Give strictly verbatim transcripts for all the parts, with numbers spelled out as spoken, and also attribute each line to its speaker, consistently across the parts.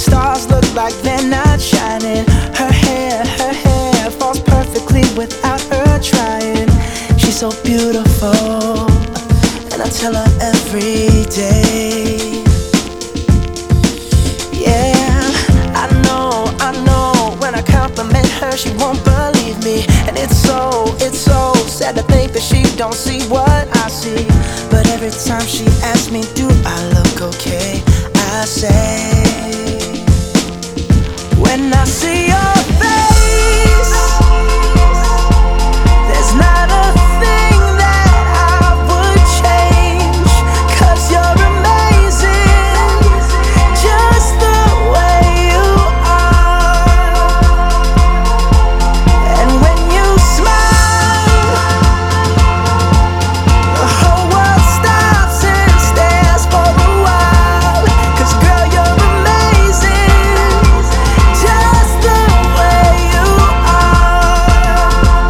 Speaker 1: stars look like they're not shining. Her hair, her hair falls perfectly without her trying. She's so beautiful, and I tell her every day. Yeah, I know, I know, when I compliment her she won't believe me. And it's so, it's so sad to think that she don't see what I see. But every time she asks me, do I look okay, I say, when I see your face, there's not a thing that I would change. 'Cause you're amazing, just the way you are. And when you smile, the whole world stops and stares for a while. 'Cause girl, you're amazing, just the way you are.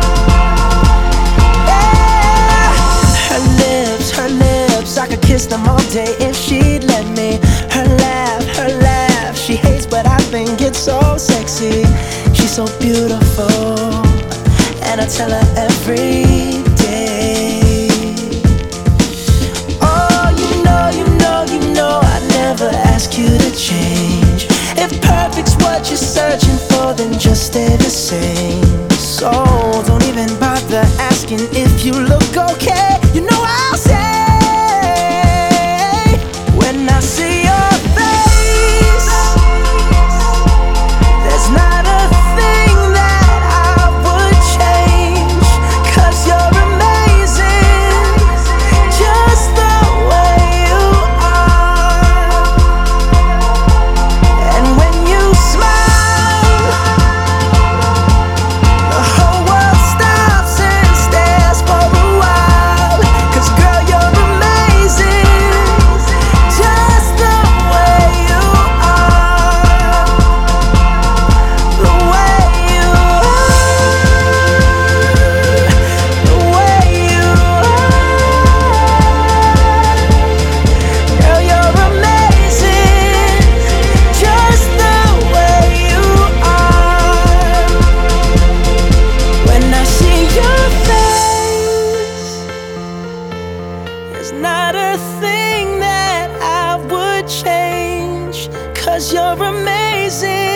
Speaker 1: Yeah. Her lips, her lips, I could kiss them all day if she'd let me. Her laugh, her laugh, she hates but I think it's so sexy. She's so beautiful, and I tell her every day. Oh, you know, you know, you know I never ask you to change. If perfect's what you're searching for, then just stay the same. So don't even bother asking if you look okay. You know I'll say, when I see your face, there's not a thing that I would change. 'Cause you're amazing, just the way you are. And when you smile, the whole world stops and stares for a while. 'Cause girl, you're amazing, just the way you are. The way you are, the way you are. Girl, you're amazing, just the way you are. When I see your face, there's not a thing that I would change. 'Cause you're amazing.